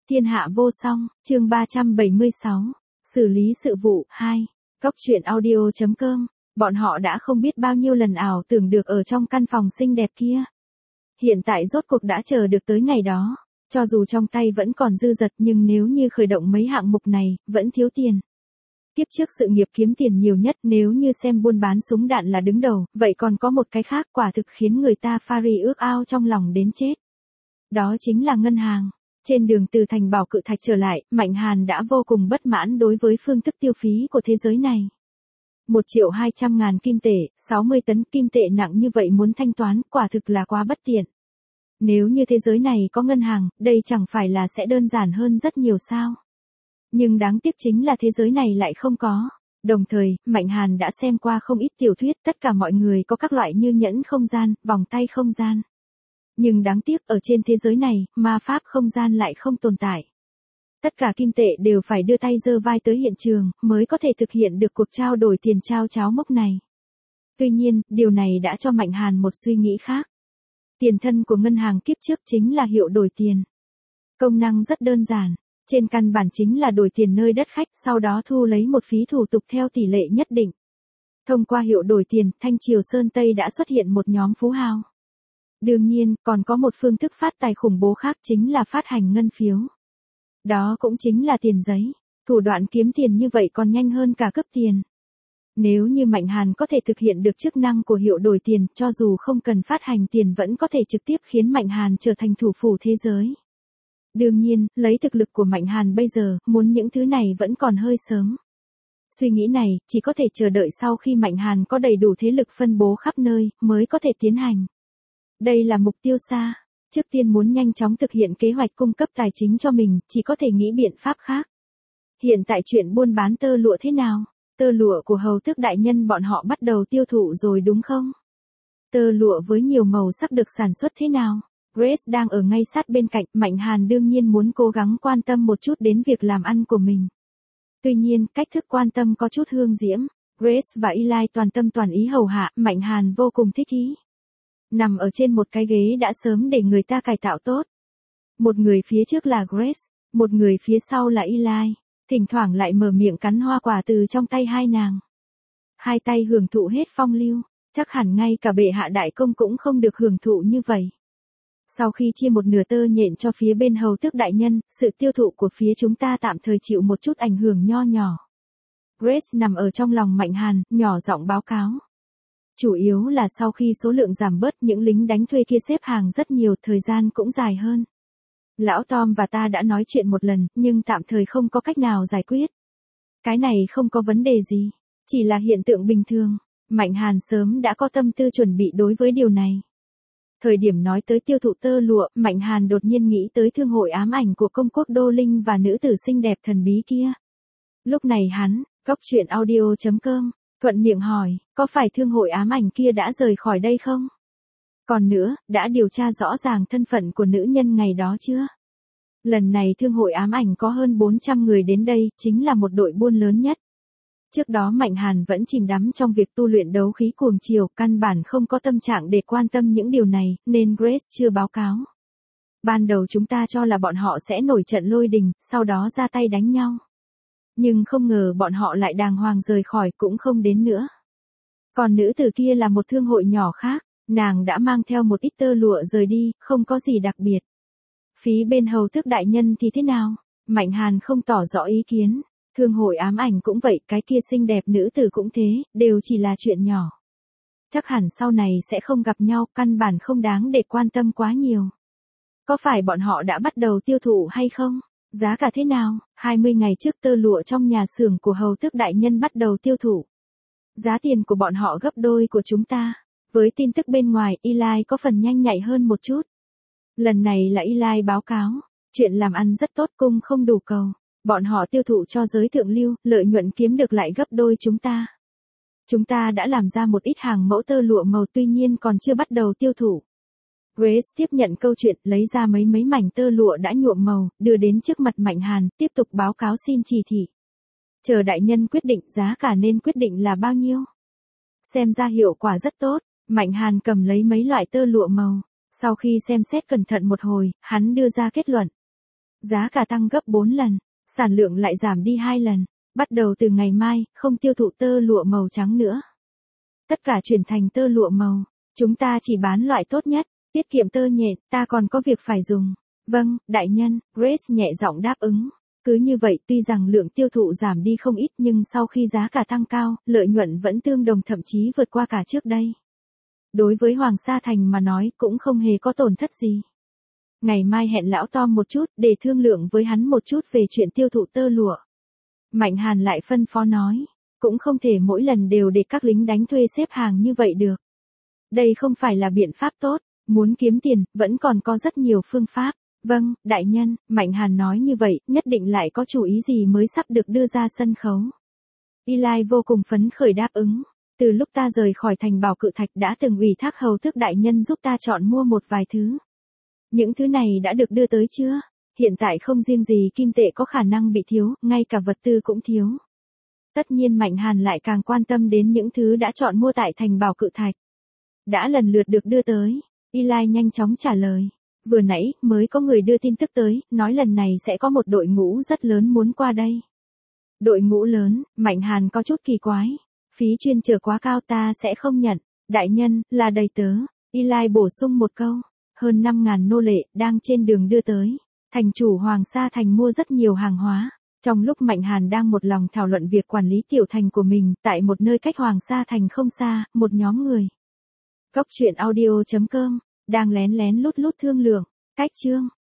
Thiên hạ vô song, chương 376. Xử lý sự vụ 2. Cốc truyện audio.com. Bọn họ đã không biết bao nhiêu lần ảo tưởng được ở trong căn phòng xinh đẹp kia. Hiện tại rốt cuộc đã chờ được tới ngày đó. Cho dù trong tay vẫn còn dư dật nhưng nếu như khởi động mấy hạng mục này, vẫn thiếu tiền. Tiếp trước sự nghiệp kiếm tiền nhiều nhất, nếu như xem buôn bán súng đạn là đứng đầu, vậy còn có một cái khác quả thực khiến người ta pha rì ước ao trong lòng đến chết. Đó chính là ngân hàng. Trên đường từ thành Bảo Cự Thạch trở lại, Mạnh Hàn đã vô cùng bất mãn đối với phương thức tiêu phí của thế giới này. 1.200.000 kim tệ, 60 tấn kim tệ nặng như vậy muốn thanh toán, quả thực là quá bất tiện. Nếu như thế giới này có ngân hàng, đây chẳng phải là sẽ đơn giản hơn rất nhiều sao. Nhưng đáng tiếc chính là thế giới này lại không có. Đồng thời, Mạnh Hàn đã xem qua không ít tiểu thuyết, tất cả mọi người có các loại như nhẫn không gian, vòng tay không gian. Nhưng đáng tiếc ở trên thế giới này, ma pháp không gian lại không tồn tại. Tất cả kim tệ đều phải đưa tay giơ vai tới hiện trường, mới có thể thực hiện được cuộc trao đổi tiền trao cháo mốc này. Tuy nhiên, điều này đã cho Mạnh Hàn một suy nghĩ khác. Tiền thân của ngân hàng kiếp trước chính là hiệu đổi tiền. Công năng rất đơn giản. Trên căn bản chính là đổi tiền nơi đất khách, sau đó thu lấy một phí thủ tục theo tỷ lệ nhất định. Thông qua hiệu đổi tiền, Thanh Triều Sơn Tây đã xuất hiện một nhóm phú hào. Đương nhiên, còn có một phương thức phát tài khủng bố khác chính là phát hành ngân phiếu. Đó cũng chính là tiền giấy. Thủ đoạn kiếm tiền như vậy còn nhanh hơn cả cướp tiền. Nếu như Mạnh Hàn có thể thực hiện được chức năng của hiệu đổi tiền, cho dù không cần phát hành tiền vẫn có thể trực tiếp khiến Mạnh Hàn trở thành thủ phủ thế giới. Đương nhiên, lấy thực lực của Mạnh Hàn bây giờ, muốn những thứ này vẫn còn hơi sớm. Suy nghĩ này, chỉ có thể chờ đợi sau khi Mạnh Hàn có đầy đủ thế lực phân bố khắp nơi, mới có thể tiến hành. Đây là mục tiêu xa. Trước tiên muốn nhanh chóng thực hiện kế hoạch cung cấp tài chính cho mình, chỉ có thể nghĩ biện pháp khác. Hiện tại chuyện buôn bán tơ lụa thế nào? Tơ lụa của hầu tước đại nhân bọn họ bắt đầu tiêu thụ rồi đúng không? Tơ lụa với nhiều màu sắc được sản xuất thế nào? Grace đang ở ngay sát bên cạnh, Mạnh Hàn đương nhiên muốn cố gắng quan tâm một chút đến việc làm ăn của mình. Tuy nhiên, cách thức quan tâm có chút hương diễm. Grace và Eli toàn tâm toàn ý hầu hạ, Mạnh Hàn vô cùng thích ý. Nằm ở trên một cái ghế đã sớm để người ta cải tạo tốt. Một người phía trước là Grace, một người phía sau là Eli, thỉnh thoảng lại mở miệng cắn hoa quả từ trong tay hai nàng. Hai tay hưởng thụ hết phong lưu, chắc hẳn ngay cả bệ hạ đại công cũng không được hưởng thụ như vậy. Sau khi chia một nửa tơ nhện cho phía bên hầu tước đại nhân, sự tiêu thụ của phía chúng ta tạm thời chịu một chút ảnh hưởng nho nhỏ. Grace nằm ở trong lòng Mạnh Hàn, nhỏ giọng báo cáo. Chủ yếu là sau khi số lượng giảm bớt, những lính đánh thuê kia xếp hàng rất nhiều, thời gian cũng dài hơn. Lão Tom và ta đã nói chuyện một lần, nhưng tạm thời không có cách nào giải quyết. Cái này không có vấn đề gì, chỉ là hiện tượng bình thường. Mạnh Hàn sớm đã có tâm tư chuẩn bị đối với điều này. Thời điểm nói tới tiêu thụ tơ lụa, Mạnh Hàn đột nhiên nghĩ tới thương hội ám ảnh của công quốc Đô Linh và nữ tử xinh đẹp thần bí kia. Lúc này hắn, cốc truyện audio.com, thuận miệng hỏi, có phải thương hội ám ảnh kia đã rời khỏi đây không? Còn nữa, đã điều tra rõ ràng thân phận của nữ nhân ngày đó chưa? Lần này thương hội ám ảnh có hơn 400 người đến đây, chính là một đội buôn lớn nhất. Trước đó Mạnh Hàn vẫn chìm đắm trong việc tu luyện đấu khí cuồng chiều, căn bản không có tâm trạng để quan tâm những điều này, nên Grace chưa báo cáo. Ban đầu chúng ta cho là bọn họ sẽ nổi trận lôi đình, sau đó ra tay đánh nhau. Nhưng không ngờ bọn họ lại đàng hoàng rời khỏi, cũng không đến nữa. Còn nữ tử kia là một thương hội nhỏ khác, nàng đã mang theo một ít tơ lụa rời đi, không có gì đặc biệt. Phí bên hầu tước đại nhân thì thế nào? Mạnh Hàn không tỏ rõ ý kiến. Thương hội ám ảnh cũng vậy, cái kia xinh đẹp nữ tử cũng thế, đều chỉ là chuyện nhỏ. Chắc hẳn sau này sẽ không gặp nhau, căn bản không đáng để quan tâm quá nhiều. Có phải bọn họ đã bắt đầu tiêu thụ hay không? Giá cả thế nào? 20 ngày trước tơ lụa trong nhà xưởng của hầu tước đại nhân bắt đầu tiêu thụ. Giá tiền của bọn họ gấp đôi của chúng ta. Với tin tức bên ngoài, Eli có phần nhanh nhạy hơn một chút. Lần này là Eli báo cáo. Chuyện làm ăn rất tốt, cung không đủ cầu. Bọn họ tiêu thụ cho giới thượng lưu, lợi nhuận kiếm được lại gấp đôi chúng ta. Chúng ta đã làm ra một ít hàng mẫu tơ lụa màu, tuy nhiên còn chưa bắt đầu tiêu thụ. Grace tiếp nhận câu chuyện, lấy ra mấy mảnh tơ lụa đã nhuộm màu, đưa đến trước mặt Mạnh Hàn, tiếp tục báo cáo xin chỉ thị. Chờ đại nhân quyết định, giá cả nên quyết định là bao nhiêu. Xem ra hiệu quả rất tốt, Mạnh Hàn cầm lấy mấy loại tơ lụa màu. Sau khi xem xét cẩn thận một hồi, hắn đưa ra kết luận. Giá cả tăng gấp 4 lần, sản lượng lại giảm đi 2 lần. Bắt đầu từ ngày mai, không tiêu thụ tơ lụa màu trắng nữa. Tất cả chuyển thành tơ lụa màu. Chúng ta chỉ bán loại tốt nhất, tiết kiệm tơ nhện, ta còn có việc phải dùng. Vâng, đại nhân, Grace nhẹ giọng đáp ứng. Cứ như vậy, tuy rằng lượng tiêu thụ giảm đi không ít nhưng sau khi giá cả tăng cao, lợi nhuận vẫn tương đồng thậm chí vượt qua cả trước đây. Đối với Hoàng Sa Thành mà nói cũng không hề có tổn thất gì. Ngày mai hẹn lão Tom một chút để thương lượng với hắn một chút về chuyện tiêu thụ tơ lụa. Mạnh Hàn lại phân phó nói, cũng không thể mỗi lần đều để các lính đánh thuê xếp hàng như vậy được. Đây không phải là biện pháp tốt, muốn kiếm tiền, vẫn còn có rất nhiều phương pháp. Vâng, đại nhân, Mạnh Hàn nói như vậy, nhất định lại có chủ ý gì mới sắp được đưa ra sân khấu. Eli vô cùng phấn khởi đáp ứng. Từ lúc ta rời khỏi thành Bảo Cự Thạch đã từng ủy thác hầu tước đại nhân giúp ta chọn mua một vài thứ. Những thứ này đã được đưa tới chưa? Hiện tại không riêng gì kim tệ có khả năng bị thiếu, ngay cả vật tư cũng thiếu. Tất nhiên Mạnh Hàn lại càng quan tâm đến những thứ đã chọn mua tại thành Bảo Cự Thạch. Đã lần lượt được đưa tới. Eli nhanh chóng trả lời. Vừa nãy, mới có người đưa tin tức tới, nói lần này sẽ có một đội ngũ rất lớn muốn qua đây. Đội ngũ lớn, Mạnh Hàn có chút kỳ quái. Phí chuyên chở quá cao ta sẽ không nhận. Đại nhân, là đầy tớ. Eli bổ sung một câu. Hơn 5.000 nô lệ, đang trên đường đưa tới. Thành chủ Hoàng Sa Thành mua rất nhiều hàng hóa. Trong lúc Mạnh Hàn đang một lòng thảo luận việc quản lý tiểu thành của mình, tại một nơi cách Hoàng Sa Thành không xa, một nhóm người. Cốc truyện audio.com, đang lén lén lút lút thương lượng. Cách chương.